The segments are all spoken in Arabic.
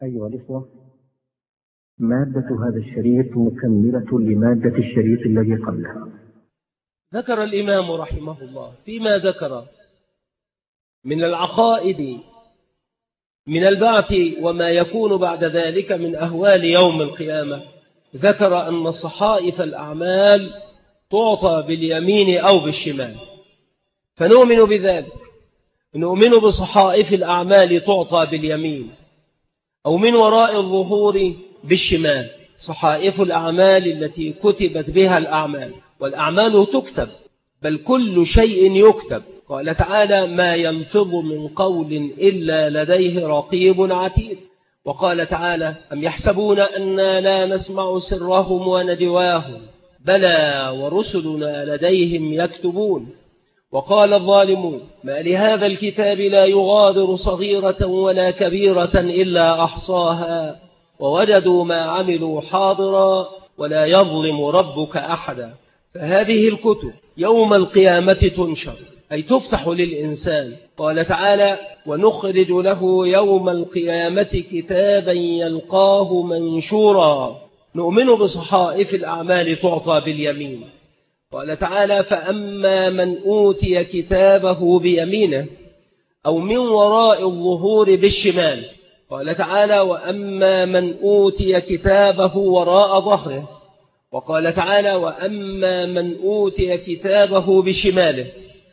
أيها الإخوة، مادة هذا الشريط مكملة لمادة الشريط الذي قبله. ذكر الإمام رحمه الله فيما ذكر من العقائد من البعث وما يكون بعد ذلك من أهوال يوم القيامة، ذكر أن صحائف الأعمال تعطى باليمين أو بالشمال، فنؤمن بذلك. نؤمن بصحائف الأعمال تعطى باليمين أو من وراء الظهور بالشمال، صحائف الأعمال التي كتبت بها الأعمال، والأعمال تكتب، بل كل شيء يكتب. قال تعالى: ما يلفظ من قول إلا لديه رقيب عتيد. وقال تعالى: أم يحسبون أنا لا نسمع سرهم ونجواهم بلى ورسلنا لديهم يكتبون. وقال الظالمون: ما لهذا الكتاب لا يغادر صغيرة ولا كبيرة إلا أحصاها ووجدوا ما عملوا حاضرا ولا يظلم ربك أحدا. فهذه الكتب يوم القيامة تنشر، أي تفتح للإنسان. قال تعالى: ونخرج له يوم القيامة كتابا يلقاه منشورا. نؤمن بصحائف الأعمال تعطى باليمين. قال تعالى: فأما من أوتي كتابه بيمينه أو من وراء الظهور بالشمال. قال تعالى: وأما من أوتي كتابه وراء ظهره. وقال تعالى: وأما من أوتي كتابه بشماله.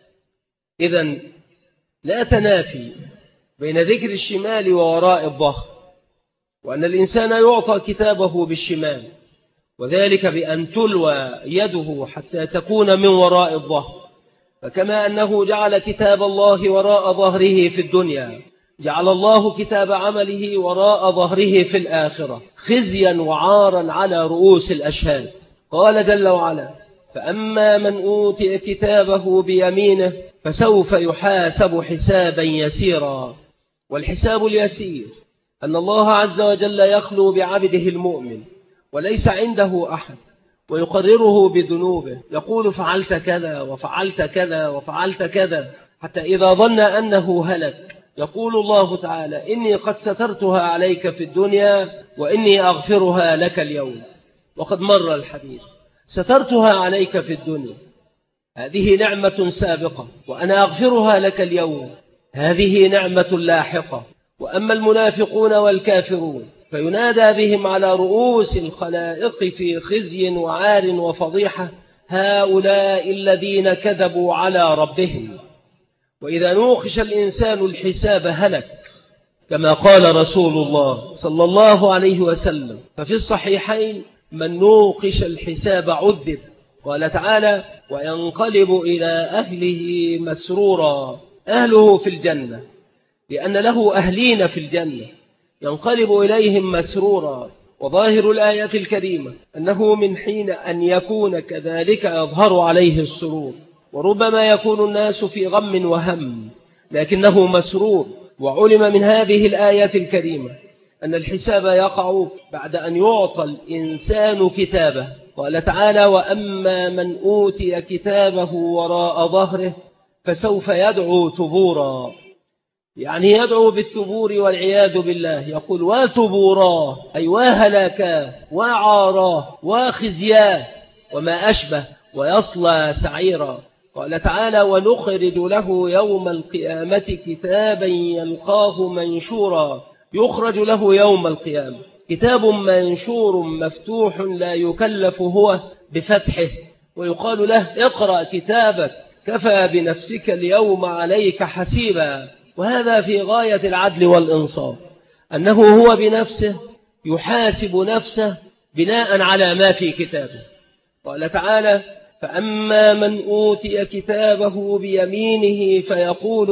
إذن لا تنافي بين ذكر الشمال ووراء الظهر، وأن الإنسان يعطى كتابه بالشمال، وذلك بأن تلوى يده حتى تكون من وراء الظهر. فكما أنه جعل كتاب الله وراء ظهره في الدنيا، جعل الله كتاب عمله وراء ظهره في الآخرة، خزيا وعارا على رؤوس الأشهاد. قال جل وعلا: فأما من أوتي كتابه بيمينه فسوف يحاسب حسابا يسيرا. والحساب اليسير أن الله عز وجل يخلو بعبده المؤمن وليس عنده أحد، ويقرره بذنوبه، يقول: فعلت كذا وفعلت كذا وفعلت كذا، حتى إذا ظن أنه هلك يقول الله تعالى: إني قد سترتها عليك في الدنيا وإني أغفرها لك اليوم. وقد مر الحديث: سترتها عليك في الدنيا، هذه نعمة سابقة، وأنا أغفرها لك اليوم، هذه نعمة لاحقة. وأما المنافقون والكافرون فينادى بهم على رؤوس الخلائق في خزي وعار وفضيحة: هؤلاء الذين كذبوا على ربهم. وإذا نوخش الإنسان الحساب هلك، كما قال رسول الله صلى الله عليه وسلم. ففي الصحيحين: من نوقش الحساب عذب. قال تعالى: وينقلب إلى أهله مسرورا. أهله في الجنة، لأن له أهلين في الجنة، ينقلب إليهم مسرورا. وظاهر الآية الكريمة أنه من حين أن يكون كذلك يظهر عليه السرور. وربما يكون الناس في غم وهم لكنه مسرور. وعلم من هذه الآية الكريمة أن الحساب يقع بعد أن يعطى الإنسان كتابه. قال تعالى: وأما من أوتي كتابه وراء ظهره فسوف يدعو ثبورا، يعني يدعو بالثبور والعياذ بالله، يقول: وثبورا، أي وهلاكا وعارا وخزيا وما أشبه، ويصلى سعيرا. قال تعالى: ونخرج له يوم القيامة كتابا يلقاه منشورا. يخرج له يوم القيامة كتاب منشور مفتوح لا يكلف هو بفتحه، ويقال له: اقرأ كتابك كفى بنفسك اليوم عليك حسيبا. وهذا في غاية العدل والإنصاف، أنه هو بنفسه يحاسب نفسه بناء على ما في كتابه. قال تعالى: فأما من أوتي كتابه بيمينه فيقول: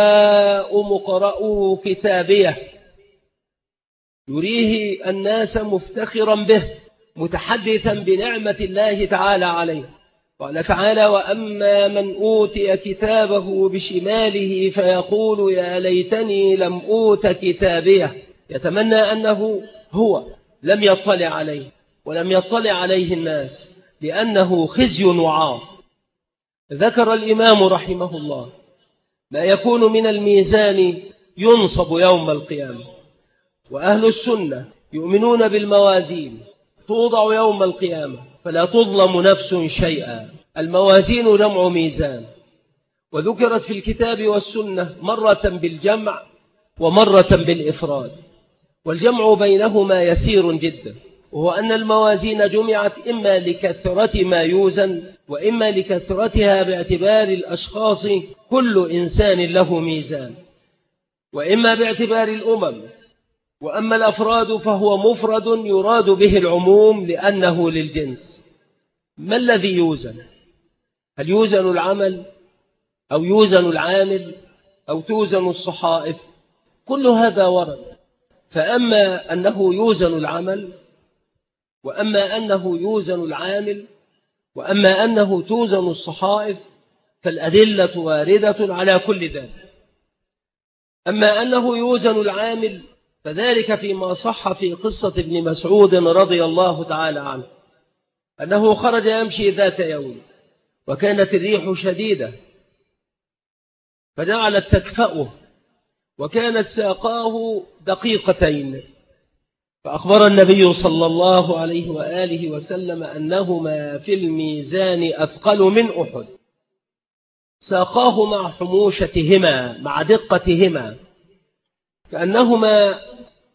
هاؤم اقرءوا كتابيه. يريه الناس مفتخرا به، متحدثا بنعمة الله تعالى عليه. قال تعالى: وأما من أوتي كتابه بشماله فيقول: يا ليتني لم أوت كتابيه. يتمنى أنه هو لم يطلع عليه ولم يطلع عليه الناس، لأنه خزي وعار. ذكر الإمام رحمه الله ما يكون من الميزان ينصب يوم القيامة. وأهل السنة يؤمنون بالموازين توضع يوم القيامة فلا تظلم نفس شيئا. الموازين جمع ميزان، وذكرت في الكتاب والسنة مرة بالجمع ومرة بالإفراد، والجمع بينهما يسير جدا، وهو أن الموازين جمعت إما لكثرة ما يوزن وإما لكثرتها باعتبار الأشخاص كل إنسان له ميزان، وإما باعتبار الأمم. وأما الأفراد فهو مفرد يراد به العموم لأنه للجنس. ما الذي يوزن؟ هل يوزن العمل أو يوزن العامل أو توزن الصحائف؟ كل هذا ورد. فأما أنه يوزن العمل، وأما أنه يوزن العامل، وأما أنه توزن الصحائف، فالأدلة واردة على كل ذلك. أما أنه يوزن العامل فذلك فيما صح في قصة ابن مسعود رضي الله تعالى عنه أنه خرج يمشي ذات يوم وكانت الريح شديدة فجعلت تكفأه، وكانت ساقاه دقيقتين، فأخبر النبي صلى الله عليه وآله وسلم أنهما في الميزان أثقل من أحد. ساقاه مع حموشتهما مع دقتهما كأنهما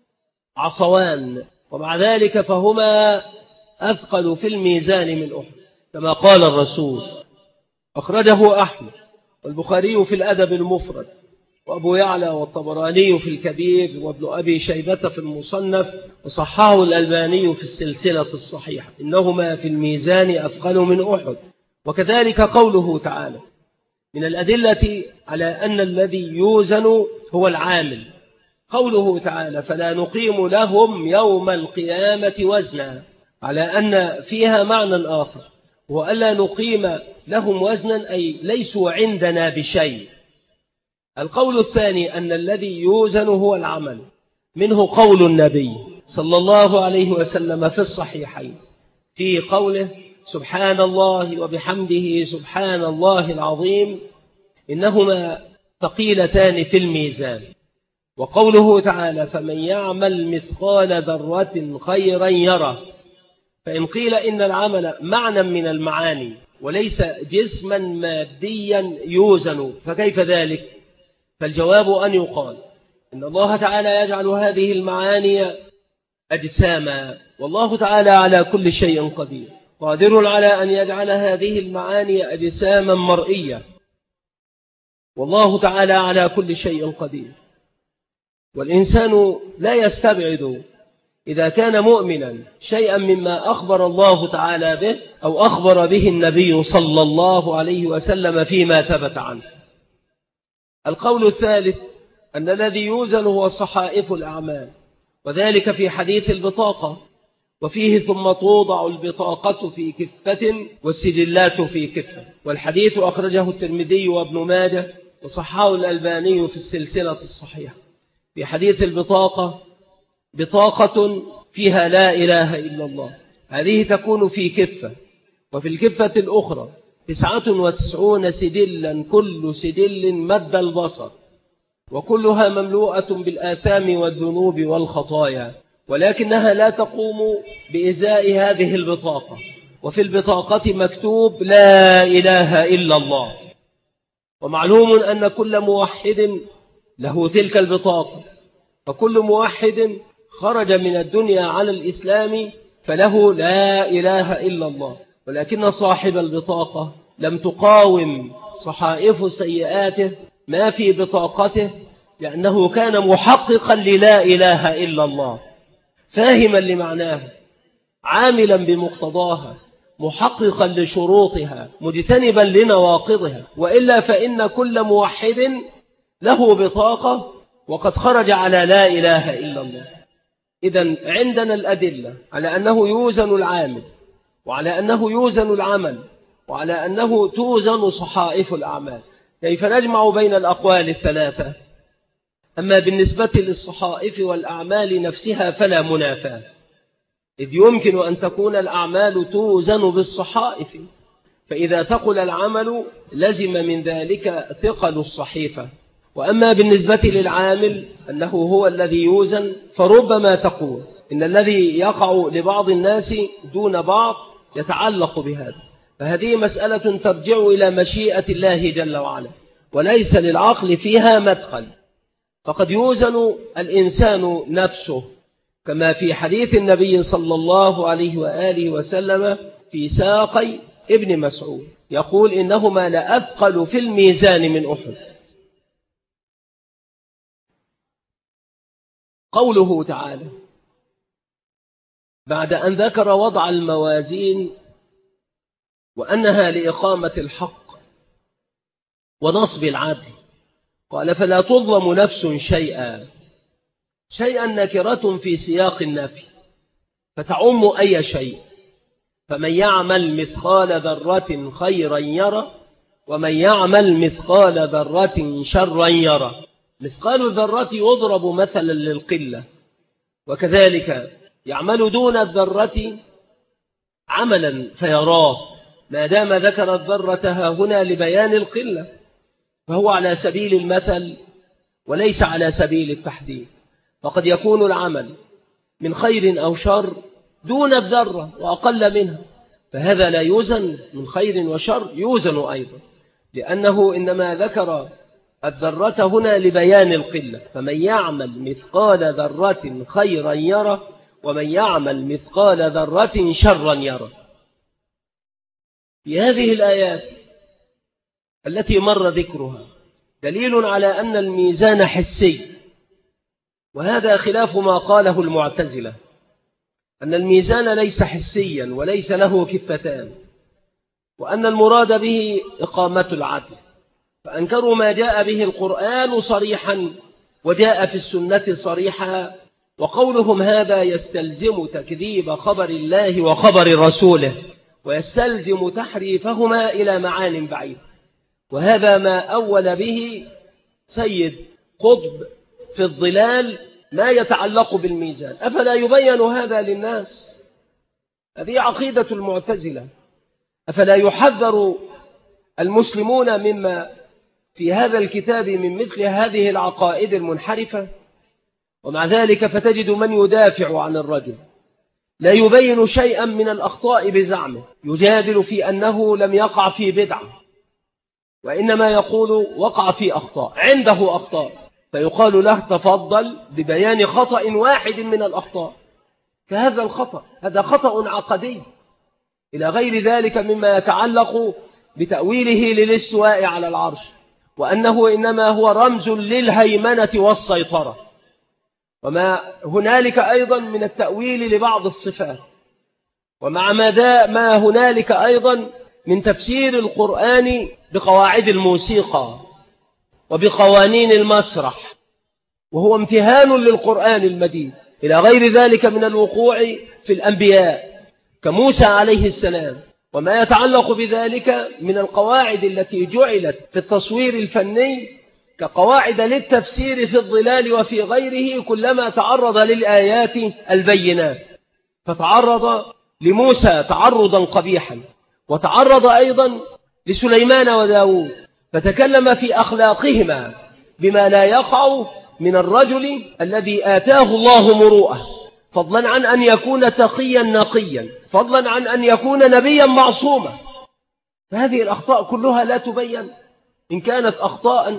عصوان، ومع ذلك فهما أثقل في الميزان من أحد كما قال الرسول. أخرجه أحمد والبخاري في الأدب المفرد، وأبو يعلى والطبراني في الكبير، وابن أبي شيبة في المصنف، وصححه الألباني في السلسلة الصحيحة، إنهما في الميزان أثقل من أحد. وكذلك قوله تعالى من الأدلة على أن الذي يوزن هو العامل، قوله تعالى فلا نقيم لهم يوم القيامة وزنا، على أن فيها معنى آخر، وألا نقيم لهم وزنا أي ليسوا عندنا بشيء. القول الثاني أن الذي يوزن هو العمل، منه قول النبي صلى الله عليه وسلم في الصحيحين في قوله سبحان الله وبحمده سبحان الله العظيم إنهما ثقيلتان في الميزان. وقوله تعالى فمن يعمل مثقال ذرة خيرا يره. فإن قيل إن العمل معنى من المعاني وليس جسما ماديا يوزن فكيف ذلك؟ فالجواب أن يقال إن الله تعالى يجعل هذه المعاني أجساما، والله تعالى على كل شيء قدير، قادر على أن يجعل هذه المعاني أجساما مرئية، والله تعالى على كل شيء قدير. والإنسان لا يستبعد إذا كان مؤمنا شيئا مما أخبر الله تعالى به أو أخبر به النبي صلى الله عليه وسلم فيما ثبت عنه. القول الثالث أن الذي يوزن هو صحائف الأعمال، وذلك في حديث البطاقة، وفيه ثم توضع البطاقة في كفة والسجلات في كفة، والحديث أخرجه الترمذي وابن ماجه وصححه الألباني في السلسلة الصحيحة. في حديث البطاقة بطاقة فيها لا إله إلا الله، هذه تكون في كفة، وفي الكفة الأخرى 99 سجلا كل سجل مد البصر، وكلها مملوءة بالآثام والذنوب والخطايا، ولكنها لا تقوم بإزاء هذه البطاقة. وفي البطاقة مكتوب لا إله إلا الله، ومعلوم أن كل موحد له تلك البطاقة، فكل موحد خرج من الدنيا على الإسلام فله لا إله إلا الله، ولكن صاحب البطاقة لم تقاوم صحائف سيئاته ما في بطاقته، لأنه كان محققا للا إله إلا الله، فاهما لمعناه، عاملا بمقتضاها، محققا لشروطها، مجتنبا لنواقضها، وإلا فإن كل موحد له بطاقة وقد خرج على لا إله إلا الله. إذن عندنا الأدلة على أنه يوزن العامل، وعلى أنه يوزن العمل، وعلى أنه توزن صحائف الأعمال. كيف نجمع بين الأقوال الثلاثة؟ أما بالنسبة للصحائف والأعمال نفسها فلا منافاة، إذ يمكن أن تكون الأعمال توزن بالصحائف، فإذا ثقل العمل لزم من ذلك ثقل الصحيفة. وأما بالنسبة للعامل أنه هو الذي يوزن، فربما تقول إن الذي يقع لبعض الناس دون بعض يتعلق بهذا، فهذه مسألة ترجع إلى مشيئة الله جل وعلا وليس للعقل فيها مدخل. فقد يوزن الإنسان نفسه كما في حديث النبي صلى الله عليه وآله وسلم في ساقي ابن مسعود يقول إنهما لأثقل في الميزان من أحد. قوله تعالى بعد أن ذكر وضع الموازين وأنها لإقامة الحق ونصب العدل قال فلا تظلم نفس شيئا. شيئا نكرة في سياق النفي فتعم أي شيء، فمن يعمل مثقال ذرة خيرا يرى ومن يعمل مثقال ذرة شرا يرى. مثقال الذرة يضرب مثلا للقلة، وكذلك يعمل دون الذرة عملا فيراه، ما دام ذكر الذرة هنا لبيان القلة فهو على سبيل المثل وليس على سبيل التحديد. فقد يكون العمل من خير أو شر دون الذرة وأقل منها، فهذا لا يوزن من خير وشر، يوزن أيضا لأنه إنما ذكر الذرة هنا لبيان القلة. فمن يعمل مثقال ذرة خيرا يرى ومن يعمل مثقال ذرة شرا يرى. في هذه الآيات التي مر ذكرها دليل على أن الميزان حسي، وهذا خلاف ما قاله المعتزلة أن الميزان ليس حسيا وليس له كفتان، وأن المراد به إقامة العدل، فأنكروا ما جاء به القرآن صريحا وجاء في السنة صريحا، وقولهم هذا يستلزم تكذيب خبر الله وخبر رسوله ويستلزم تحريفهما إلى معان بعيدة. وهذا ما أول به سيد قطب في الظلال ما يتعلق بالميزان. أفلا يبين هذا للناس؟ هذه عقيدة المعتزلة. أفلا يحذر المسلمون مما في هذا الكتاب من مثل هذه العقائد المنحرفة؟ ومع ذلك فتجد من يدافع عن الرجل لا يبين شيئا من الأخطاء بزعمه، يجادل في أنه لم يقع في بدعة، وإنما يقول وقع في أخطاء، عنده أخطاء، فيقال له تفضل ببيان خطأ واحد من الأخطاء. فهذا الخطأ هذا خطأ عقدي إلى غير ذلك مما يتعلق بتأويله للاستواء على العرش، وأنه إنما هو رمز للهيمنة والسيطرة، وما هنالك أيضا من التأويل لبعض الصفات، ومع ما هنالك أيضا من تفسير القرآن بقواعد الموسيقى وبقوانين المسرح، وهو امتهان للقرآن المجيد إلى غير ذلك من الوقوع في الأنبياء كموسى عليه السلام، وما يتعلق بذلك من القواعد التي جعلت في التصوير الفني كقواعد للتفسير في الظلال وفي غيره كلما تعرض للآيات البينات. فتعرض لموسى تعرضا قبيحا، وتعرض أيضا لسليمان وداود، فتكلم في أخلاقهما بما لا يقع من الرجل الذي آتاه الله مروءة، فضلا عن أن يكون تقيا نقيا، فضلا عن أن يكون نبيا معصوما. فهذه الأخطاء كلها لا تبين إن كانت أخطاء،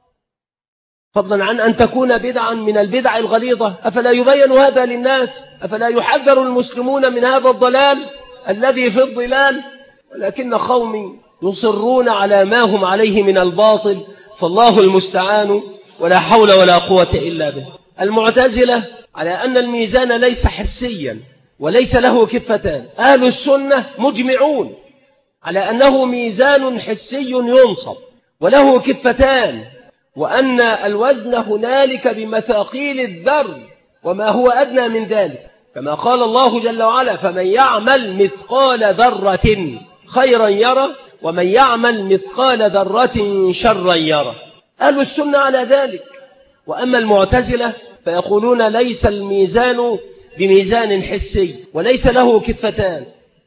فضلا عن أن تكون بدعا من البدع الغليظة. أفلا يبين هذا للناس؟ أفلا يحذر المسلمون من هذا الضلال الذي في الضلال؟ ولكن قوم يصرون على ما هم عليه من الباطل، فالله المستعان، ولا حول ولا قوة إلا به. المعتزلة على أن الميزان ليس حسيا وليس له كفتان. أهل السنة مجمعون على أنه ميزان حسي ينصب وله كفتان، وأن الوزن هنالك بمثاقيل الذر وما هو أدنى من ذلك، كما قال الله جل وعلا فمن يعمل مثقال ذرة خيرا يرى ومن يعمل مثقال ذرة شرا يرى. أهل السنة على ذلك. وأما المعتزلة فيقولون ليس الميزان بميزان حسي وليس له كفتان.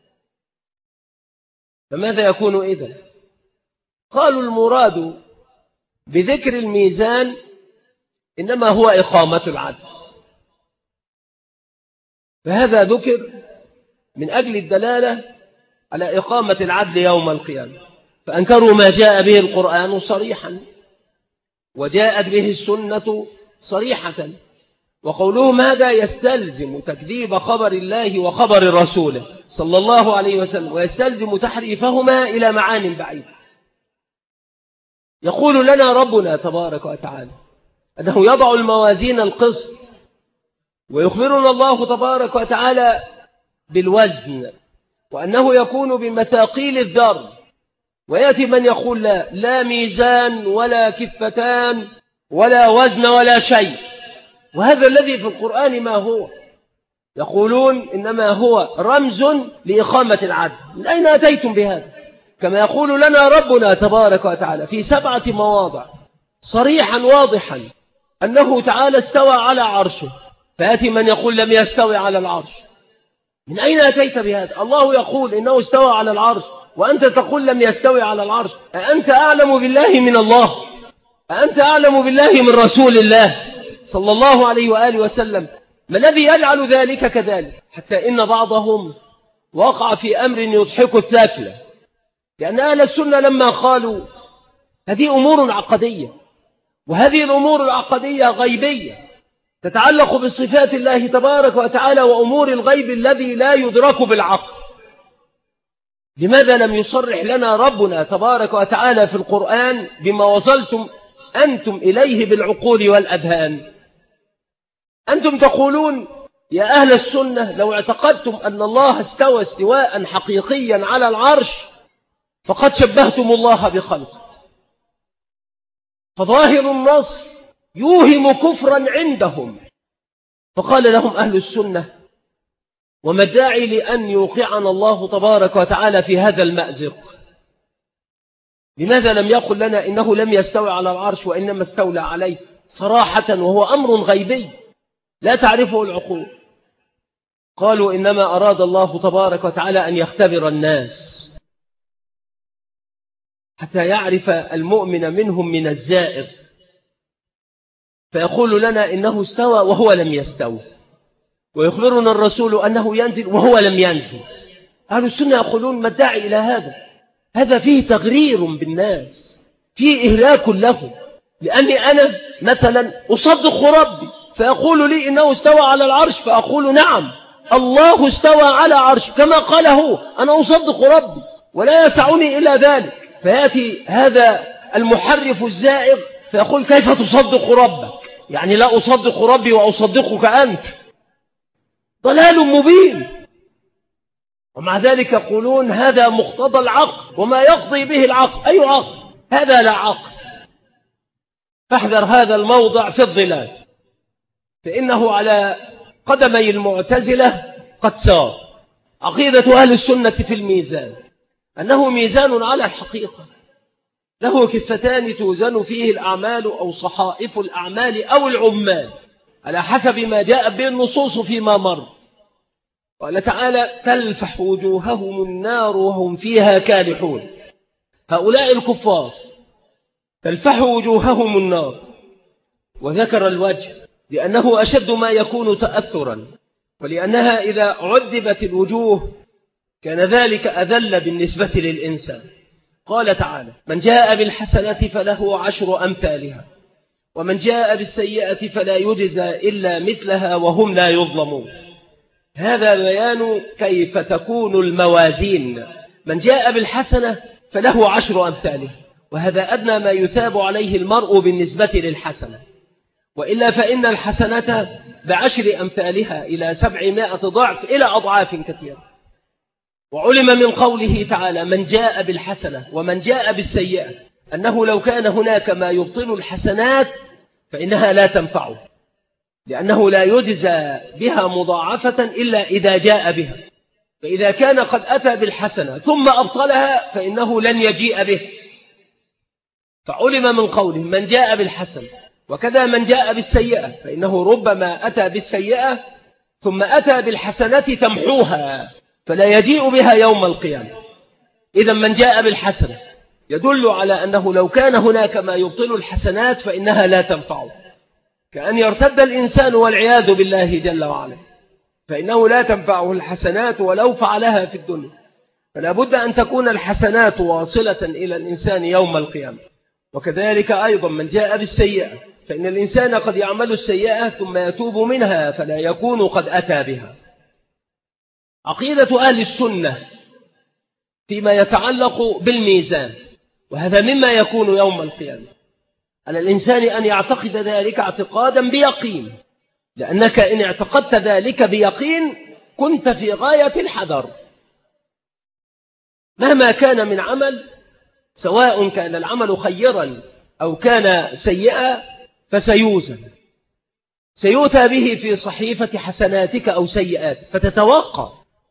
فماذا يكون إذن؟ قالوا المراد بذكر الميزان إنما هو إقامة العدل. فهذا ذكر من أجل الدلالة على إقامة العدل يوم القيامة، فأنكروا ما جاء به القرآن صريحا وجاءت به السنة صريحة، وقولهم هذا يستلزم تكذيب خبر الله وخبر رسوله صلى الله عليه وسلم، ويستلزم تحريفهما إلى معان بعيدة. يقول لنا ربنا تبارك وتعالى أنه يضع الموازين القسط، ويخبرنا الله تبارك وتعالى بالوزن، وأنه يكون بمثاقيل الذر، ويأتي من يقول لا ميزان ولا كفتان ولا وزن ولا شيء. وهذا الذي في القرآن ما هو؟ يقولون إنما هو رمز لإقامة العدل. من أين أتيتم بهذا؟ كما يقول لنا ربنا تبارك وتعالى في 7 مواضع صريحا واضحا أنه تعالى استوى على عرشه، فيأتي من يقول لم يستوي على العرش. من أين أتيت بهذا؟ الله يقول إنه استوى على العرش وأنت تقول لم يستوي على العرش. أأنت أعلم بالله من الله؟ أأنت أعلم بالله من رسول الله صلى الله عليه وآله وسلم؟ ما الذي يجعل ذلك كذلك؟ حتى إن بعضهم وقع في أمر يضحك الثاكلة، لأن أهل السنة لما قالوا هذه أمور عقدية، وهذه الأمور العقدية غيبية تتعلق بصفات الله تبارك وتعالى وأمور الغيب الذي لا يدرك بالعقل، لماذا لم يصرح لنا ربنا تبارك وتعالى في القرآن بما وصلتم أنتم إليه بالعقول والأذهان؟ أنتم تقولون يا أهل السنة لو اعتقدتم أن الله استوى استواء حقيقيا على العرش فقد شبهتم الله بخلقه، فظاهر النص يوهم كفرا عندهم. فقال لهم أهل السنة وما الداعي لأن يوقعنا الله تبارك وتعالى في هذا المأزق؟ لماذا لم يقل لنا إنه لم يستوي على العرش وإنما استولى عليه صراحة وهو أمر غيبي لا تعرفه العقول؟ قالوا إنما أراد الله تبارك وتعالى أن يختبر الناس حتى يعرف المؤمن منهم من الزائغ، فيقول لنا إنه استوى وهو لم يستوي، ويخبرنا الرسول أنه ينزل وهو لم ينزل. أهل السنة يقولون ما الداعي إلى هذا؟ هذا فيه تغرير بالناس، فيه إهلاك له. لأني أنا مثلا أصدق ربي فيقول لي إنه استوى على العرش، فأقول نعم الله استوى على عرش كما قال هو، أنا أصدق ربي ولا يسعني إلا ذلك. فيأتي هذا المحرف الزائغ فيقول كيف تصدق ربك؟ يعني لا أصدق ربي وأصدقك أنت، ضلال مبين. ومع ذلك يقولون هذا مقتضى العقل وما يقضي به العقل. أي عقل؟ هذا لا عقل. فاحذر هذا الموضع في الضلال، فإنه على قدمي المعتزلة قد سار. عقيدة أهل السنة في الميزان أنه ميزان على الحقيقة، له كفتان توزن فيه الأعمال أو صحائف الأعمال أو العمال على حسب ما جاء به النصوص فيما مر. قال تعالى تلفح وجوههم النار وهم فيها كالحون. هؤلاء الكفار تلفح وجوههم النار، وذكر الوجه لأنه أشد ما يكون تأثرا، ولأنها إذا عذبت الوجوه كان ذلك أذل بالنسبة للإنسان. قال تعالى من جاء بالحسنة فله 10 أمثالها ومن جاء بالسيئة فلا يجزى إلا مثلها وهم لا يظلمون. هذا بيان كيف تكون الموازين. من جاء بالحسنة فله 10 أمثالها، وهذا أدنى ما يثاب عليه المرء بالنسبة للحسنة، وإلا فإن الحسنة ب10 أمثالها إلى 700 ضعف إلى أضعاف كثيرة. وعلم من قوله تعالى من جاء بالحسنة ومن جاء بالسيئة أنه لو كان هناك ما يبطل الحسنات فإنها لا تنفعه، لأنه لا يجزى بها مضاعفة إلا إذا جاء بها. فإذا كان قد أتى بالحسنة ثم أبطلها فإنه لن يجيء به. فعلم من قوله من جاء بالحسنة وكذا من جاء بالسيئة، فإنه ربما أتى بالسيئة ثم أتى بالحسنة تمحوها فلا يجيء بها يوم القيامة. إذا من جاء بالحسنة يدل على أنه لو كان هناك ما يبطل الحسنات فإنها لا تنفعه، كأن يرتد الإنسان والعياذ بالله جل وعلا، فإنه لا تنفعه الحسنات ولو فعلها في الدنيا. فلا بد أن تكون الحسنات واصلة إلى الإنسان يوم القيامة. وكذلك أيضا من جاء بالسيئة، فإن الإنسان قد يعمل السيئة ثم يتوب منها فلا يكون قد أتى بها. عقيدة أهل السنة فيما يتعلق بالميزان، وهذا مما يكون يوم القيامة، على الإنسان أن يعتقد ذلك اعتقادا بيقين، لأنك إن اعتقدت ذلك بيقين كنت في غاية الحذر. مهما كان من عمل، سواء كان العمل خيرا أو كان سيئا، فسيوزن، سيؤتى به في صحيفة حسناتك أو سيئاتك، فتتوقع.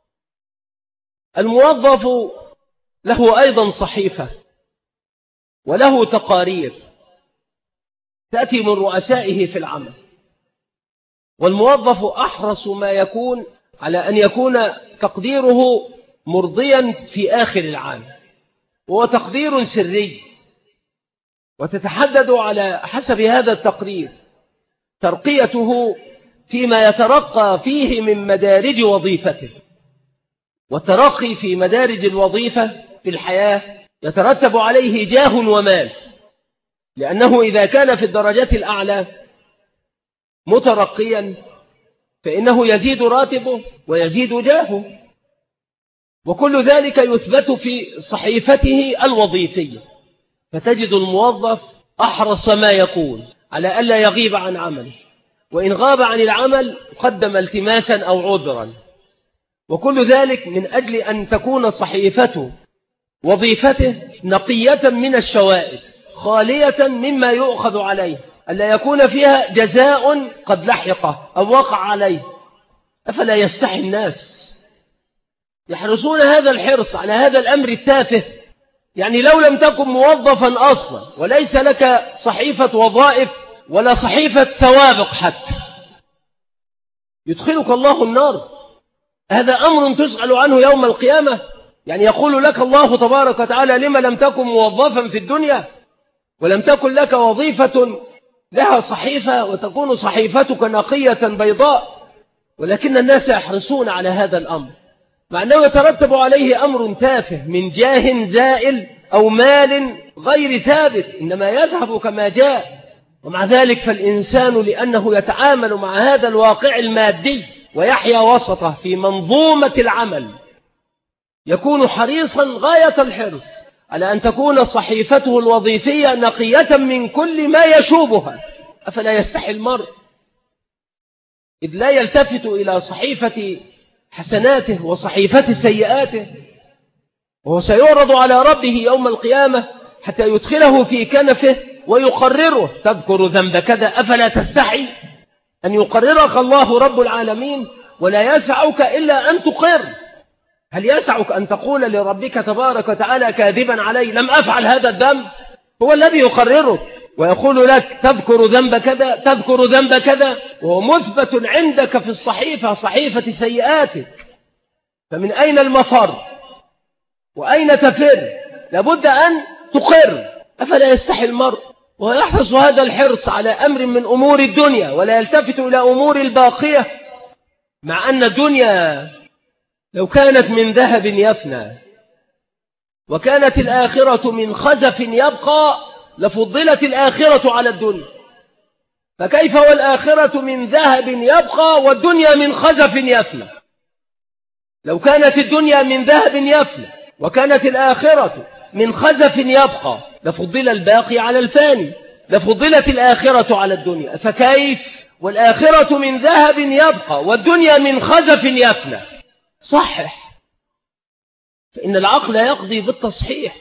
الموظف له أيضا صحيفة وله تقارير تأتي من رؤسائه في العمل، والموظف أحرص ما يكون على أن يكون تقديره مرضيا في آخر العام، وهو تقدير سري، وتتحدد على حسب هذا التقرير ترقيته فيما يترقى فيه من مدارج وظيفته. والترقي في مدارج الوظيفة في الحياة يترتب عليه جاه ومال، لأنه إذا كان في الدرجات الأعلى مترقيا فإنه يزيد راتبه ويزيد جاهه، وكل ذلك يثبت في صحيفته الوظيفية. فتجد الموظف أحرص ما يكون على ألا يغيب عن عمله، وإن غاب عن العمل قدم التماسا أو عذرا، وكل ذلك من أجل أن تكون صحيفته وظيفته نقية من الشوائب، خالية مما يؤخذ عليه، ألا يكون فيها جزاء قد لحقه أو وقع عليه. أفلا يستحي الناس؟ يحرصون هذا الحرص على هذا الأمر التافه. يعني لو لم تكن موظفا أصلا وليس لك صحيفة وظائف ولا صحيفة سوابق حتى، يدخلك الله النار. هذا أمر تسأل عنه يوم القيامة. يعني يقول لك الله تبارك وتعالى: لما لم تكن موظفا في الدنيا ولم تكن لك وظيفة لها صحيفة وتكون صحيفتك نقية بيضاء؟ ولكن الناس يحرصون على هذا الأمر، مع أنه يترتب عليه أمر تافه من جاه زائل أو مال غير ثابت، إنما يذهب كما جاء. ومع ذلك فالإنسان لأنه يتعامل مع هذا الواقع المادي ويحيا وسطه في منظومة العمل، يكون حريصا غاية الحرص على أن تكون صحيفته الوظيفية نقية من كل ما يشوبها. أفلا يستحي المرء إذ لا يلتفت إلى صحيفة حسناته وصحيفة سيئاته، وهو سيعرض على ربه يوم القيامة حتى يدخله في كنفه ويقرره: تذكر ذنب كذا. أفلا تستحي أن يقررك الله رب العالمين ولا يسعك إلا أن تقر؟ هل يسعك أن تقول لربك تبارك وتعالى كاذبا علي: لم أفعل هذا الذنب؟ هو الذي يقررك ويقول لك: تذكر ذنب كذا، تذكر ذنب كذا، وهو مثبت عندك في الصحيفة، صحيفة سيئاتك. فمن أين المفر وأين تفر؟ لابد أن تقر. أفلا يستحي المرء ويحرص هذا الحرص على أمر من أمور الدنيا ولا يلتفت إلى أمور الباقية، مع أن الدنيا لو كانت من ذهب يفنى وكانت الآخرة من خزف يبقى لفضلت الآخرة على الدنيا. فكيف والآخرة من ذهب يبقى والدنيا من خزف يفنى؟ لو كانت الدنيا من ذهب يفنى وكانت الآخرة من خزف يبقى لفضل الباقي على الفاني، لفضلت الآخرة على الدنيا. فكيف والآخرة من ذهب يبقى والدنيا من خزف يفنى؟ صحح، فإن العقل يقضي بالتصحيح.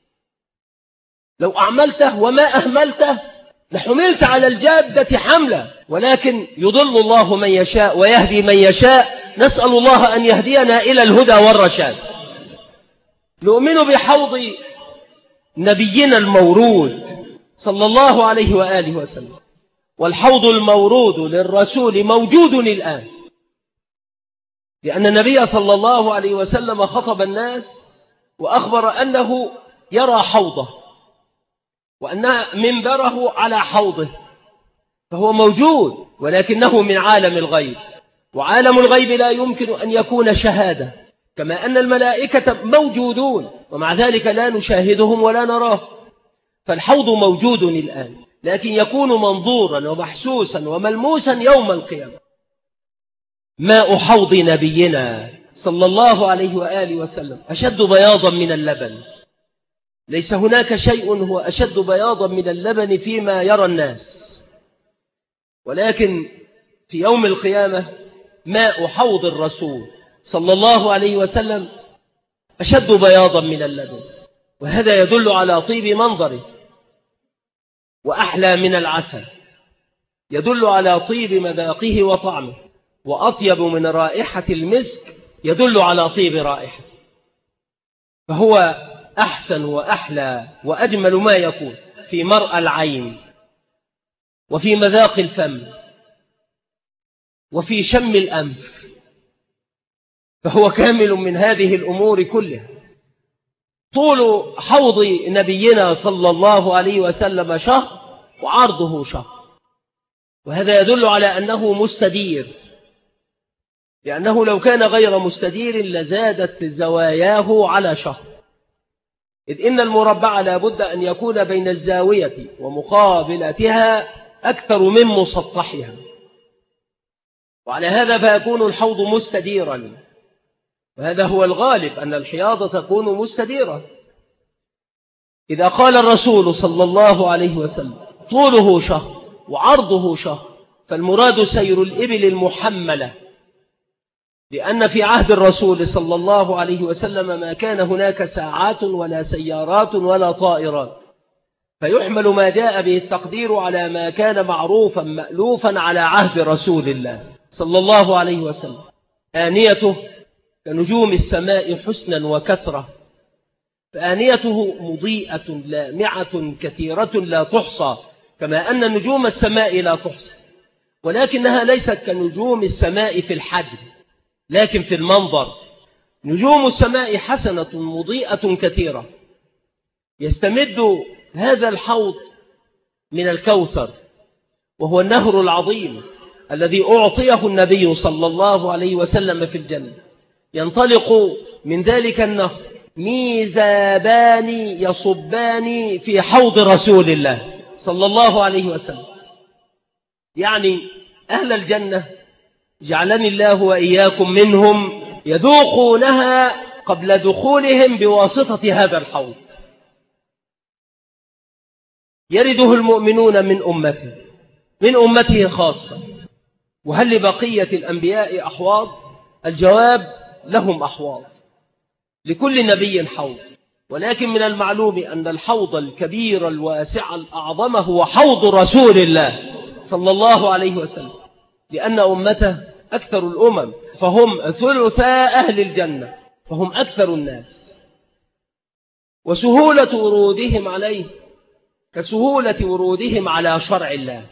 لو أعملته وما أهملته لحملت على الجادة حملة، ولكن يضل الله من يشاء ويهدي من يشاء. نسأل الله أن يهدينا إلى الهدى والرشاد. نؤمن بحوض نبينا المورود صلى الله عليه وآله وسلم، والحوض المورود للرسول موجود الآن، لأن النبي صلى الله عليه وسلم خطب الناس وأخبر أنه يرى حوضه وأن منبره على حوضه، فهو موجود ولكنه من عالم الغيب، وعالم الغيب لا يمكن أن يكون شهادة، كما أن الملائكة موجودون ومع ذلك لا نشاهدهم ولا نراه. فالحوض موجود الآن، لكن يكون منظورا ومحسوسا وملموسا يوم القيامة. ماء حوض نبينا صلى الله عليه وآله وسلم أشد بياضا من اللبن. ليس هناك شيء هو أشد بياضا من اللبن فيما يرى الناس، ولكن في يوم القيامة ماء حوض الرسول صلى الله عليه وسلم أشد بياضا من اللبن، وهذا يدل على طيب منظره، وأحلى من العسل، يدل على طيب مذاقه وطعمه، وأطيب من رائحة المسك، يدل على طيب رائحة. فهو أحسن وأحلى وأجمل ما يكون في مرأى العين، وفي مذاق الفم، وفي شم الأنف، فهو كامل من هذه الأمور كلها. طول حوض نبينا صلى الله عليه وسلم شهر، وعرضه شهر، وهذا يدل على أنه مستدير، لأنه لو كان غير مستدير لزادت زواياه على شهر، إذ إن المربع لا بد أن يكون بين الزاوية ومقابلتها أكثر من مسطحها، وعلى هذا فيكون الحوض مستديرا، وهذا هو الغالب أن الحياض تكون مستديرة. إذا قال الرسول صلى الله عليه وسلم طوله شهر وعرضه شهر، فالمراد سير الإبل المحملة، لأن في عهد الرسول صلى الله عليه وسلم ما كان هناك ساعات ولا سيارات ولا طائرات، فيحمل ما جاء به التقدير على ما كان معروفا مألوفا على عهد رسول الله صلى الله عليه وسلم. آنيته كنجوم السماء حسنا وكثرة، فآنيته مضيئة لامعة كثيرة لا تحصى، كما أن نجوم السماء لا تحصى، ولكنها ليست كنجوم السماء في الحجم لكن في المنظر. نجوم السماء حسنة مضيئة كثيرة. يستمد هذا الحوض من الكوثر، وهو النهر العظيم الذي أعطيه النبي صلى الله عليه وسلم في الجنة. ينطلق من ذلك النهر ميزابان يصبان في حوض رسول الله صلى الله عليه وسلم، يعني أهل الجنة جعلني الله وإياكم منهم، يذوقونها قبل دخولهم بواسطة هذا الحوض. يرده المؤمنون من أمته خاصة. وهل لبقية الأنبياء أحواض؟ الجواب لهم أحواض، لكل نبي حوض، ولكن من المعلوم أن الحوض الكبير الواسع الأعظم هو حوض رسول الله صلى الله عليه وسلم، لأن أمته أكثر الأمم، فهم ثلثا أهل الجنة، فهم أكثر الناس. وسهولة ورودهم عليه كسهولة ورودهم على شرع الله.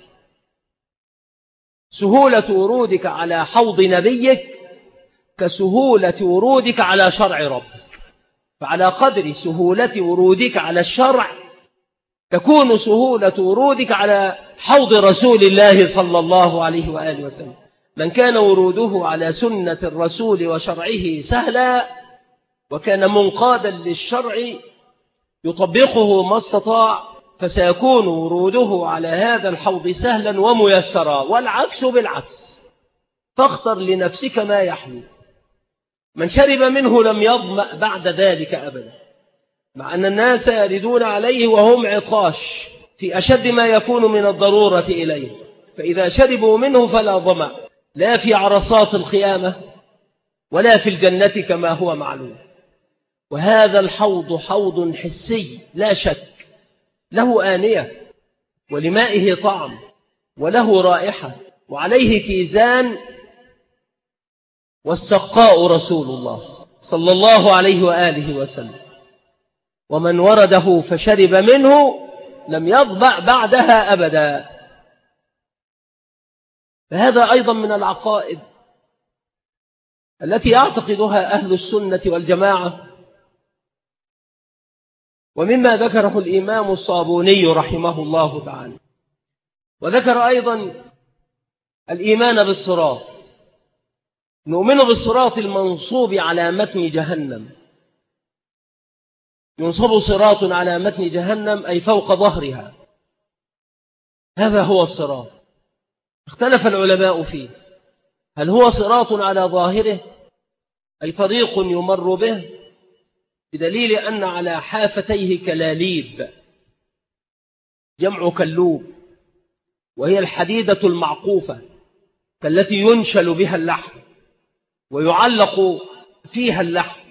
سهولة ورودك على حوض نبيك كسهولة ورودك على شرع ربك، فعلى قدر سهولة ورودك على الشرع تكون سهولة ورودك على حوض رسول الله صلى الله عليه وآله وسلم. من كان وروده على سنة الرسول وشرعه سهلا، وكان منقادا للشرع يطبقه ما استطاع، فسيكون وروده على هذا الحوض سهلا وميسرا، والعكس بالعكس. فاختر لنفسك ما يحلو. من شرب منه لم يظمأ بعد ذلك أبدا، مع أن الناس يردون عليه وهم عطاش في أشد ما يكون من الضرورة إليه، فإذا شربوا منه فلا ظمأ، لا في عرصات القيامة ولا في الجنة كما هو معلوم. وهذا الحوض حوض حسي لا شك، له آنية ولمائه طعم وله رائحة وعليه كيزان، والسقاء رسول الله صلى الله عليه وآله وسلم، ومن ورده فشرب منه لم يضبع بعدها أبدا. فهذا أيضا من العقائد التي يعتقدها أهل السنة والجماعة، ومما ذكره الإمام الصابوني رحمه الله تعالى. وذكر أيضا الإيمان بالصراط. نؤمن بالصراط المنصوب على متن جهنم. ينصب صراط على متن جهنم أي فوق ظهرها، هذا هو الصراط. اختلف العلماء فيه، هل هو صراط على ظاهره أي طريق يمر به، بدليل أن على حافتيه كلاليب، جمع كلوب، وهي الحديدة المعقوفة كالتي ينشل بها اللحم ويعلق فيها اللحم،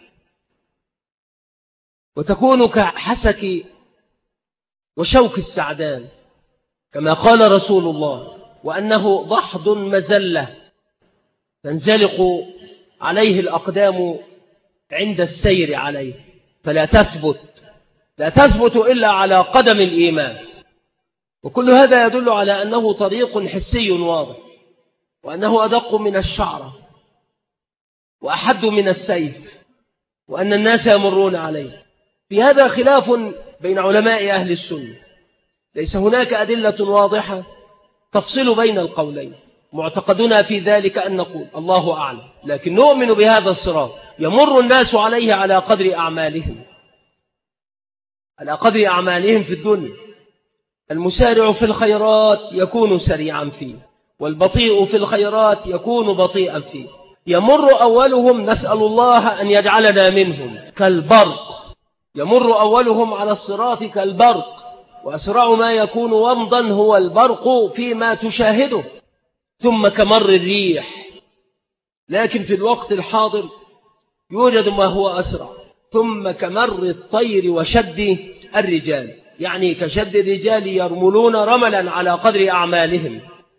وتكون كحسك وشوك السعدان كما قال رسول الله، وأنه ضحض مزلة تنزلق عليه الأقدام عند السير عليه، فلا تثبت إلا على قدم الإيمان. وكل هذا يدل على أنه طريق حسي واضح، وأنه أدق من الشعرة وأحد من السيف، وأن الناس يمرون عليه. في هذا خلاف بين علماء أهل السنة، ليس هناك أدلة واضحة تفصل بين القولين. معتقدنا في ذلك أن نقول الله أعلم، لكن نؤمن بهذا الصراط يمر الناس عليه على قدر أعمالهم في الدنيا. المسارع في الخيرات يكون سريعا فيه، والبطيء في الخيرات يكون بطيئا فيه. يمر أولهم، نسأل الله أن يجعلنا منهم، كالبرق. يمر أولهم على الصراط كالبرق، وأسرع ما يكون ومضا هو البرق فيما تشاهده، ثم كمر الريح. لكن في الوقت الحاضر يوجد ما هو أسرع، ثم كمر الطير وشد الرجال، يعني كشد الرجال يرملون رملا على قدر أعمالهم.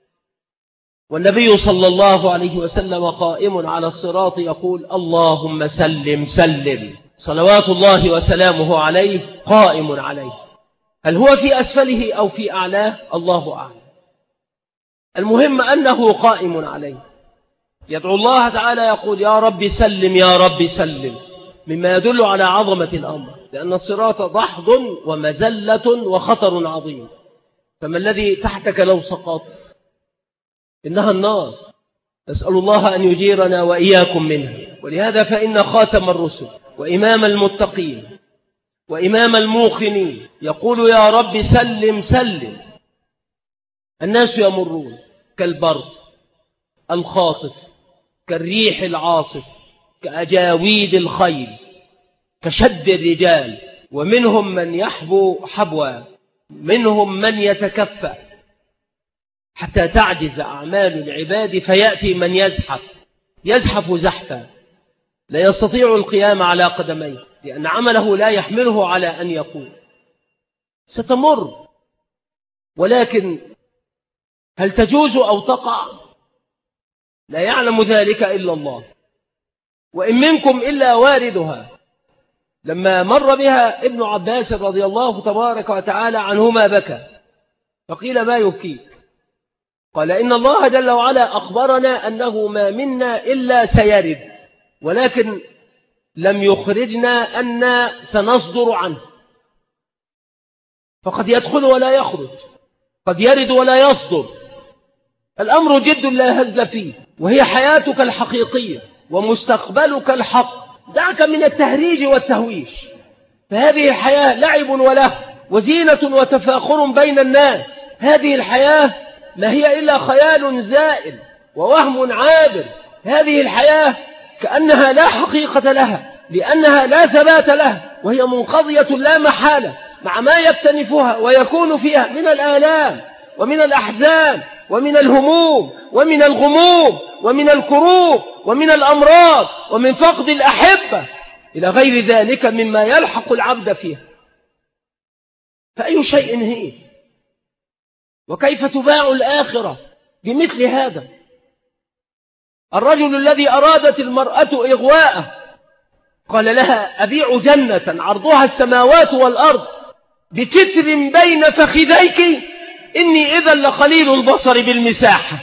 والنبي صلى الله عليه وسلم قائم على الصراط يقول اللهم سلم سلم، صلوات الله وسلامه عليه، قائم عليه. هل هو في أسفله أو في أعلاه؟ الله أعلم. المهم أنه قائم عليه، يدعو الله تعالى يقول يا رب سلم يا رب سلم، مما يدل على عظمة الأمر، لأن الصراط ضحض ومزلة وخطر عظيم. فما الذي تحتك لو سقط؟ إنها النار، نسأل الله أن يجيرنا وإياكم منها. ولهذا فإن خاتم الرسل وإمام المتقين وإمام الموقنين يقول يا رب سلم سلم. الناس يمرون كالبرد الخاطف، كالريح العاصف، كأجاويد الخيل، كشد الرجال، ومنهم من يحبو حبوا، منهم من يتكفى، حتى تعجز أعمال العباد فيأتي من يزحف زحفا، لا يستطيع القيام على قدميه، لأن عمله لا يحمله على أن يقول. ستمر، ولكن هل تجوز أو تقع؟ لا يعلم ذلك إلا الله. وإن منكم إلا واردها. لما مر بها ابن عباس رضي الله تبارك وتعالى عنهما بكى، فقيل ما يبكيك؟ قال إن الله جل وعلا أخبرنا أنه ما منا إلا سيرد، ولكن لم يخرجنا أن سنصدر عنه، فقد يدخل ولا يخرج، قد يرد ولا يصدر. الأمر جد لا هزل فيه، وهي حياتك الحقيقية ومستقبلك الحق. دعك من التهريج والتهويش، فهذه الحياة لعب وله وزينة وتفاخر بين الناس. هذه الحياة ما هي إلا خيال زائل ووهم عابر. هذه الحياة كأنها لا حقيقة لها، لأنها لا ثبات لها، وهي منقضية لا محالة، مع ما يكتنفها ويكون فيها من الآلام ومن الأحزان ومن الهموم ومن الغموم ومن الكروب ومن الأمراض ومن فقد الأحبة إلى غير ذلك مما يلحق العبد فيها. فأي شيء هي؟ وكيف تباع الآخرة بمثل هذا؟ الرجل الذي أرادت المرأة إغواءه قال لها أبيع جنة عرضها السماوات والأرض بستر بين فخذيك إني إذا لقليل البصر بالمساحة.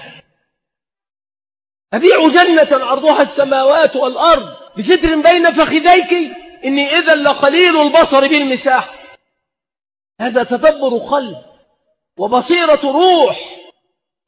أبيع جنة عرضها السماوات والأرض بستر بين فخذيك إني إذا لقليل البصر بالمساحة. هذا تدبر قلب وبصيرة روح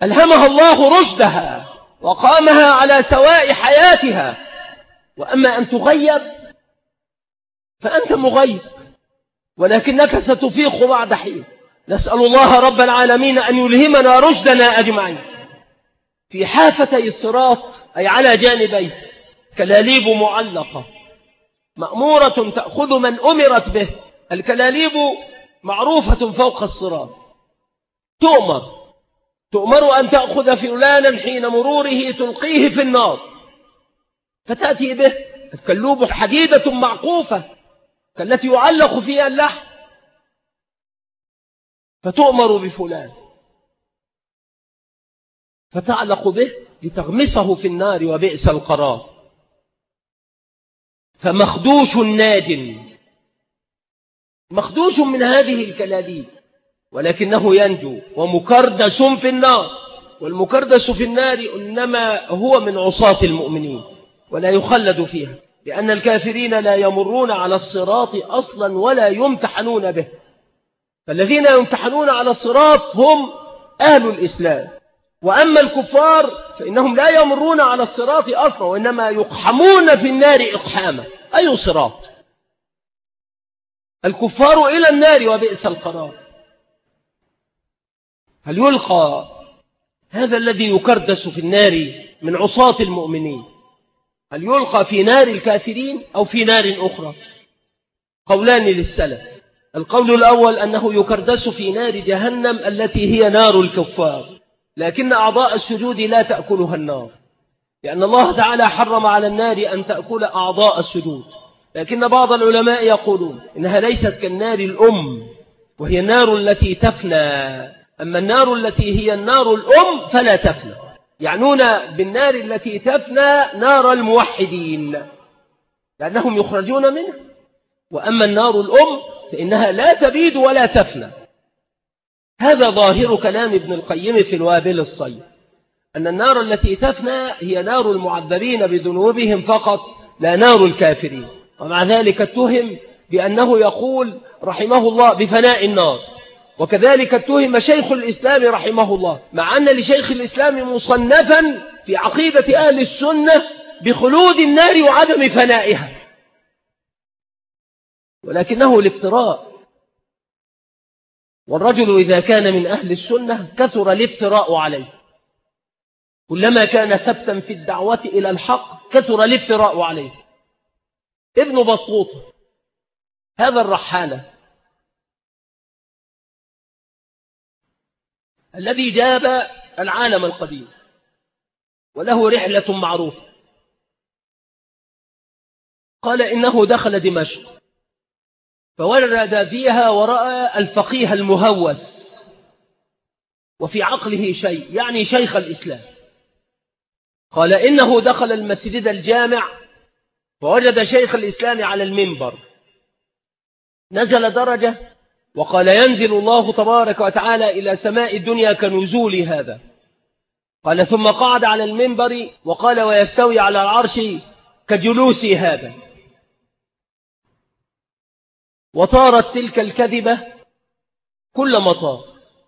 ألهمها الله رشدها وقامها على سواء حياتها. وأما أن تغيب فأنت مغيب، ولكنك ستفيق بعد حين. نسأل الله رب العالمين أن يلهمنا رشدنا أجمعين. في حافتي الصراط أي على جانبيه كلاليب معلقة مأمورة تأخذ من أمرت به. الكلاليب معروفة فوق الصراط، تؤمر أن تأخذ فلانا حين مروره تلقيه في النار، فتأتي به. الكلوب حديدة معقوفة كالتي يعلق فيها اللحم، فتؤمر بفلان فتعلق به لتغمسه في النار، وبئس القرار. فمخدوش ناج، مخدوش من هذه الكلاليب ولكنه ينجو، ومكردس في النار. والمكردس في النار إنما هو من عصاة المؤمنين ولا يخلد فيها، لأن الكافرين لا يمرون على الصراط أصلا ولا يمتحنون به. فالذين يمتحنون على الصراط هم أهل الإسلام، وأما الكفار فإنهم لا يمرون على الصراط أصلا، وإنما يقحمون في النار إقحاما. أي صراط؟ الكفار إلى النار، وبئس القرار. هل يلقى هذا الذي يكردس في النار من عصاة المؤمنين، هل يلقى في نار الكافرين أو في نار أخرى؟ قولان للسلف. القول الأول أنه يكردس في نار جهنم التي هي نار الكفار، لكن أعضاء السجود لا تأكلها النار، لأن الله تعالى حرم على النار أن تأكل أعضاء السجود. لكن بعض العلماء يقولون إنها ليست كالنار الأم، وهي النار التي تفنى. أما النار التي هي النار الأم فلا تفنى. يعنون بالنار التي تفنى نار الموحدين لأنهم يخرجون منها. وأما النار الأم فإنها لا تبيد ولا تفنى. هذا ظاهر كلام ابن القيم في الوابل الصيب، أن النار التي تفنى هي نار المعذبين بذنوبهم فقط، لا نار الكافرين. ومع ذلك اتهم بأنه يقول رحمه الله بفناء النار. وكذلك اتهم شيخ الإسلام رحمه الله، مع أن لشيخ الإسلام مصنفا في عقيدة أهل السنة بخلود النار وعدم فنائها، ولكنه الافتراء. والرجل إذا كان من أهل السنة كثر الافتراء عليه، كلما كان ثبتا في الدعوة إلى الحق كثر الافتراء عليه. ابن بطوطة هذا الرحالة الذي جاب العالم القديم وله رحلة معروفة، قال إنه دخل دمشق فورد فيها ورأى الفقيه المهوس وفي عقله شيء، يعني شيخ الإسلام. قال إنه دخل المسجد الجامع فوجد شيخ الإسلام على المنبر، نزل درجة وقال ينزل الله تبارك وتعالى إلى سماء الدنيا كنزول هذا. قال ثم قعد على المنبر وقال ويستوي على العرش كجلوس هذا. وطارت تلك الكذبة كل مطار،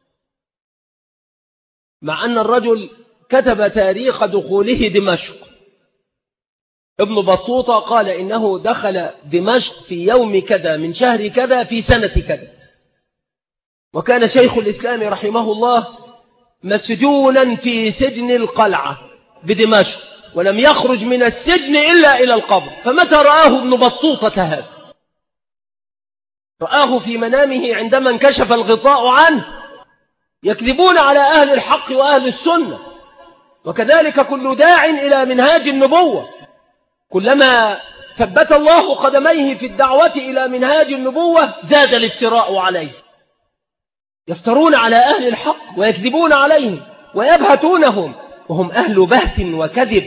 مع أن الرجل كتب تاريخ دخوله دمشق. ابن بطوطة قال إنه دخل دمشق في يوم كذا من شهر كذا في سنة كذا. وكان شيخ الإسلام رحمه الله مسجونا في سجن القلعة بدمشق، ولم يخرج من السجن إلا إلى القبر. فمتى رآه ابن بطوطة هذا؟ رآه في منامه عندما انكشف الغطاء عنه. يكذبون على أهل الحق وأهل السنة، وكذلك كل داع إلى منهاج النبوة. كلما ثبت الله قدميه في الدعوة إلى منهاج النبوة زاد الافتراء عليه. يفترون على أهل الحق ويكذبون عليهم ويبهتونهم وهم أهل بهت وكذب.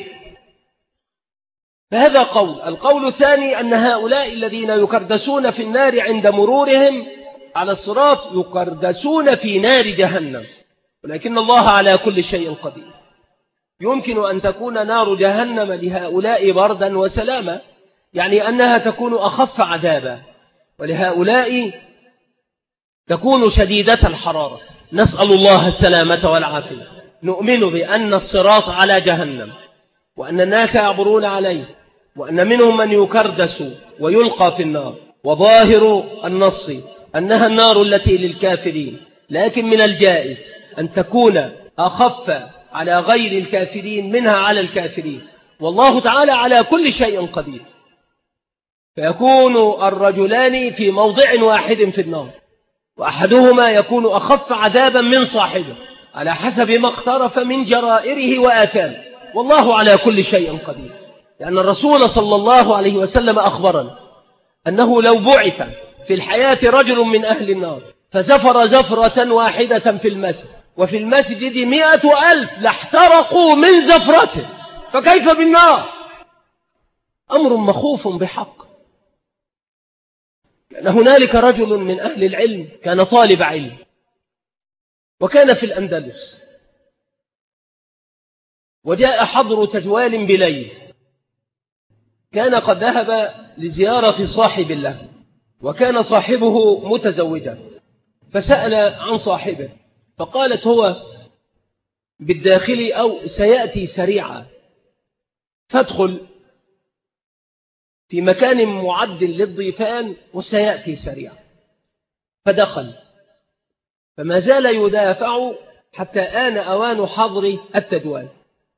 فهذا قول. القول الثاني أن هؤلاء الذين يكردسون في النار عند مرورهم على الصراط يكردسون في نار جهنم، ولكن الله على كل شيء قدير. يمكن أن تكون نار جهنم لهؤلاء بردا وسلاما، يعني أنها تكون أخف عذابا، ولهؤلاء تكون شديدة الحرارة. نسأل الله السلامة والعافية. نؤمن بأن الصراط على جهنم، وأن الناس يعبرون عليه، وأن منهم من يكردس ويلقى في النار، وظاهر النص أنها النار التي للكافرين، لكن من الجائز أن تكون أخف على غير الكافرين منها على الكافرين، والله تعالى على كل شيء قدير. فيكون الرجلان في موضع واحد في النار، وأحدهما يكون أخف عذابا من صاحبه على حسب ما اقترف من جرائره وآثامه، والله على كل شيء قدير. لأن الرسول صلى الله عليه وسلم أخبرنا أنه لو بعث في الحياة رجل من أهل النار فزفر زفرة واحدة في المسجد، وفي المسجد 100,000 لاحترقوا من زفرته، فكيف بالنار؟ أمر مخوف بحق. كان هنالك رجل من أهل العلم كان طالب علم، وكان في الأندلس، وجاء حضر تجوال بليل، كان قد ذهب لزيارة صاحب له، وكان صاحبه متزوجا، فسأل عن صاحبه فقالت هو بالداخل أو سيأتي سريعا، فادخل في مكان معد للضيفان وسيأتي سريعا. فدخل، فما زال يدافع حتى آن أوان حضر التجوال،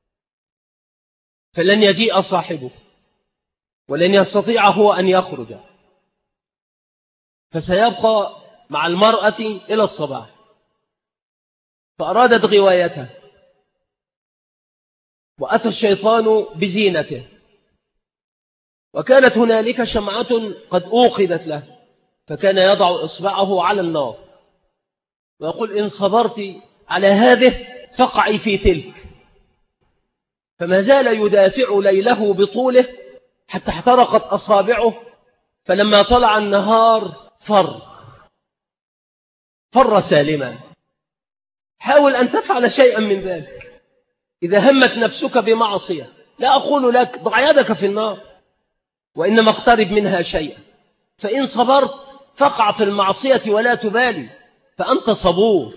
فلن يجيء صاحبه ولن يستطيع هو أن يخرج، فسيبقى مع المرأة إلى الصباح. فأرادت غوايته، وأتى الشيطان بزينته، وكانت هنالك شمعة قد أوقدت له، فكان يضع إصبعه على النار ويقول إن صبرت على هذه فقعي في تلك. فما زال يدافع ليله بطوله حتى احترقت أصابعه، فلما طلع النهار فر سالما. حاول أن تفعل شيئا من ذلك. إذا همت نفسك بمعصية لا أقول لك ضع يدك في النار، وإنما اقترب منها شيئا، فإن صبرت فقع في المعصية ولا تبالي، فأنت صبور.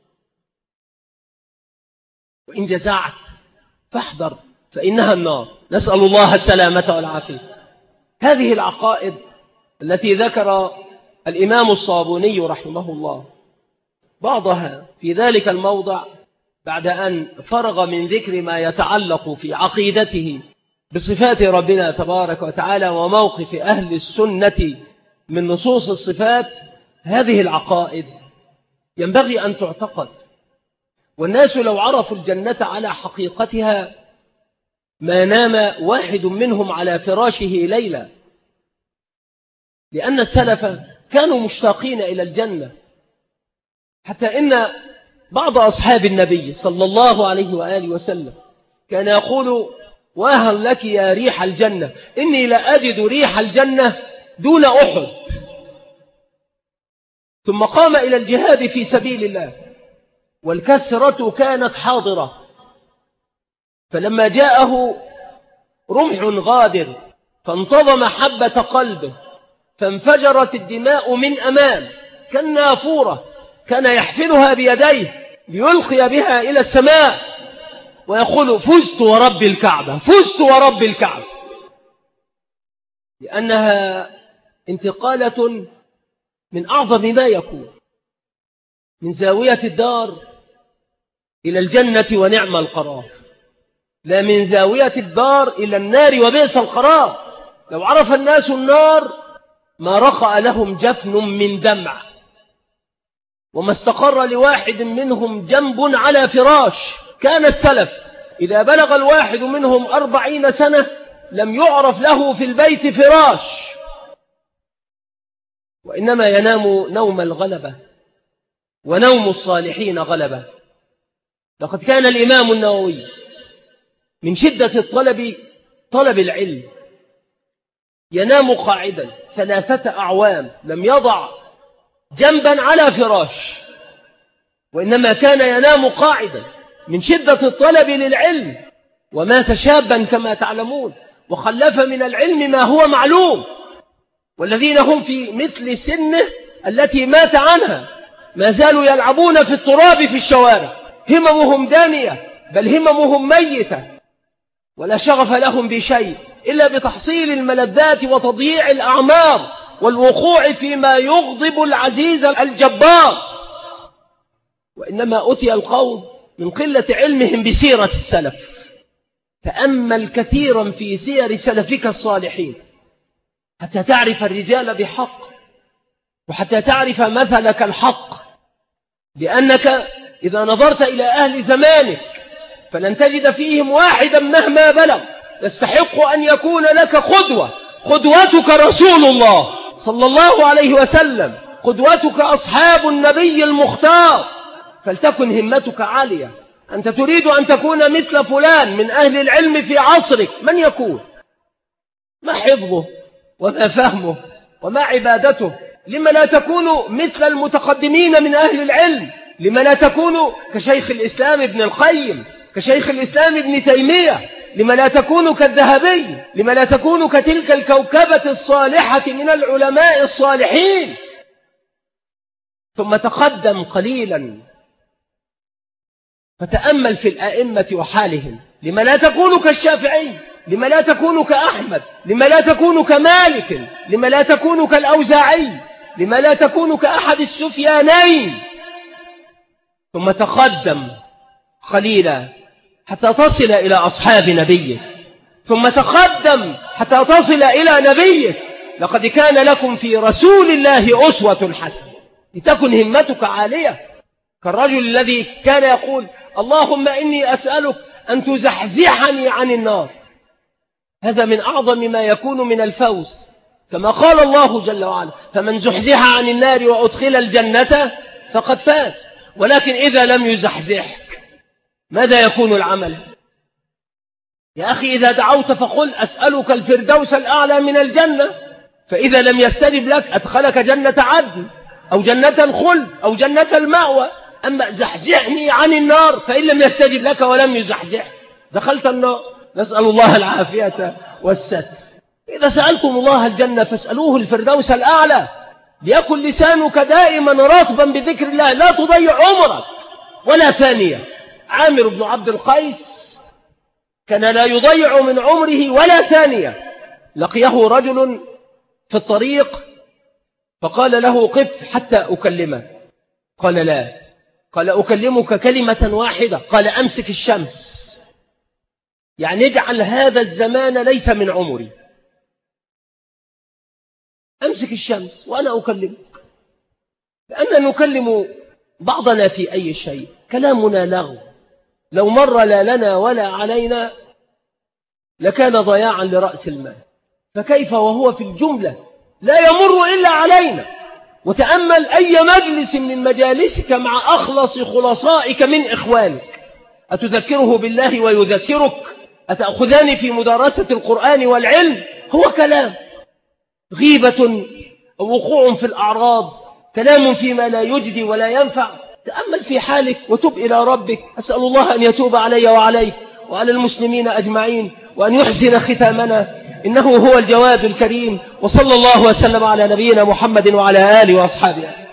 وإن جزعت فاحذر، فإنها النار. نسأل الله السلامة والعافية. هذه العقائد التي ذكر الإمام الصابوني رحمه الله بعضها في ذلك الموضع بعد أن فرغ من ذكر ما يتعلق في عقيدته بصفات ربنا تبارك وتعالى وموقف أهل السنة من نصوص الصفات. هذه العقائد ينبغي أن تعتقد، والناس لو عرفوا الجنة على حقيقتها ما نام واحد منهم على فراشه ليلة، لأن السلف كانوا مشتاقين إلى الجنة، حتى إن بعض أصحاب النبي صلى الله عليه وآله وسلم كان يقول واهل لك يا ريح الجنة، إني لأجد ريح الجنة دون أحد. ثم قام إلى الجهاد في سبيل الله، والكسرة كانت حاضرة، فلما جاءه رمح غادر فانتظم حبة قلبه فانفجرت الدماء من أمام كالنافورة، كان يحفلها بيديه ليلقي بها إلى السماء ويقول فزت ورب الكعبة، فزت ورب الكعبة، لأنها انتقالة من أعظم ما يكون، من زاوية الدار إلى الجنة ونعم القرار، لا من زاوية الدار إلى النار وبئس القرار. لو عرف الناس النار ما رقأ لهم جفن من دمع، وما استقر لواحد منهم جنب على فراش. كان السلف إذا بلغ الواحد منهم 40 سنة لم يعرف له في البيت فراش، وإنما ينام نوم الغلبة، ونوم الصالحين غلبة. لقد كان الإمام النووي من شدة طلب العلم ينام قاعدا 3 أعوام، لم يضع جنبا على فراش، وإنما كان ينام قاعدا من شدة الطلب للعلم، ومات شابا كما تعلمون، وخلف من العلم ما هو معلوم. والذين هم في مثل سنه التي مات عنها ما زالوا يلعبون في التراب في الشوارع هممهم دانية، بل هممهم ميتة، ولا شغف لهم بشيء إلا بتحصيل الملذات وتضييع الأعمار والوقوع فيما يغضب العزيز الجبار. وإنما أتي القوم من قلة علمهم بسيرة السلف. تأمل كثيرا في سير سلفك الصالحين حتى تعرف الرجال بحق، وحتى تعرف مثلك الحق، لأنك إذا نظرت إلى أهل زمانك فلن تجد فيهم واحدا مهما بلغ يستحق أن يكون لك قدوة. قدوتك رسول الله صلى الله عليه وسلم، قدوتك أصحاب النبي المختار. فلتكن همتك عالية. أنت تريد أن تكون مثل فلان من أهل العلم في عصرك، من يكون؟ ما حفظه وما فهمه وما عبادته؟ لما لا تكون مثل المتقدمين من أهل العلم؟ لما لا تكون كشيخ الإسلام ابن القيم، كشيخ الإسلام ابن تيمية؟ لما لا تكون كالذهبي؟ لما لا تكون كتلك الكوكبة الصالحة من العلماء الصالحين؟ ثم تقدم قليلا فتأمل في الأئمة وحالهم. لما لا تكون كالشافعي؟ لما لا تكون كأحمد؟ لما لا تكون كمالك؟ لما لا تكون كالأوزاعي؟ لما لا تكون كأحد السفيانين؟ ثم تقدم قليلا حتى تصل إلى أصحاب نبيك، ثم تقدم حتى تصل إلى نبيك. لقد كان لكم في رسول الله أسوة حسنة. لتكن همتك عالية كالرجل الذي كان يقول: اللهم إني أسألك أن تزحزحني عن النار. هذا من أعظم ما يكون من الفوز، كما قال الله جل وعلا: فمن زحزح عن النار وأدخل الجنة فقد فاز. ولكن إذا لم يزحزحك ماذا يكون العمل؟ يا أخي إذا دعوت فقل: أسألك الفردوس الأعلى من الجنة، فإذا لم يستجب لك أدخلك جنة عدن أو جنة الخلد أو جنة المأوى. أما زحزحني عن النار، فإن لم يستجب لك ولم يزحزح دخلت النار. نسأل الله العافية والستر. إذا سألتم الله الجنة فاسألوه الفردوس الأعلى. ليكن لسانك دائما رطبا بذكر الله، لا تضيع عمرك ولا ثانية. عامر بن عبد القيس كان لا يضيع من عمره ولا ثانية. لقيه رجل في الطريق فقال له: قف حتى أكلمه. قال: لا. قال: أكلمك كلمة واحدة. قال: أمسك الشمس، يعني اجعل هذا الزمان ليس من عمري. أمسك الشمس وأنا أكلمك. لأننا نكلم بعضنا في أي شيء، كلامنا لغو، لو مر لا لنا ولا علينا لكان ضياعا لرأس المال، فكيف وهو في الجملة لا يمر إلا علينا؟ وتأمل أي مجلس من مجالسك مع أخلص خلصائك من إخوانك، أتذكره بالله ويذكرك؟ أتأخذان في مدارسة القرآن والعلم؟ هو كلام، غيبة، وقوع في الأعراض، كلام فيما لا يجدي ولا ينفع. تأمل في حالك وتب إلى ربك. أسأل الله أن يتوب علي وعليك وعلى المسلمين أجمعين، وأن يحسن ختامنا، إنه هو الجواد الكريم. وصلى الله وسلم على نبينا محمد وعلى آله وأصحابه.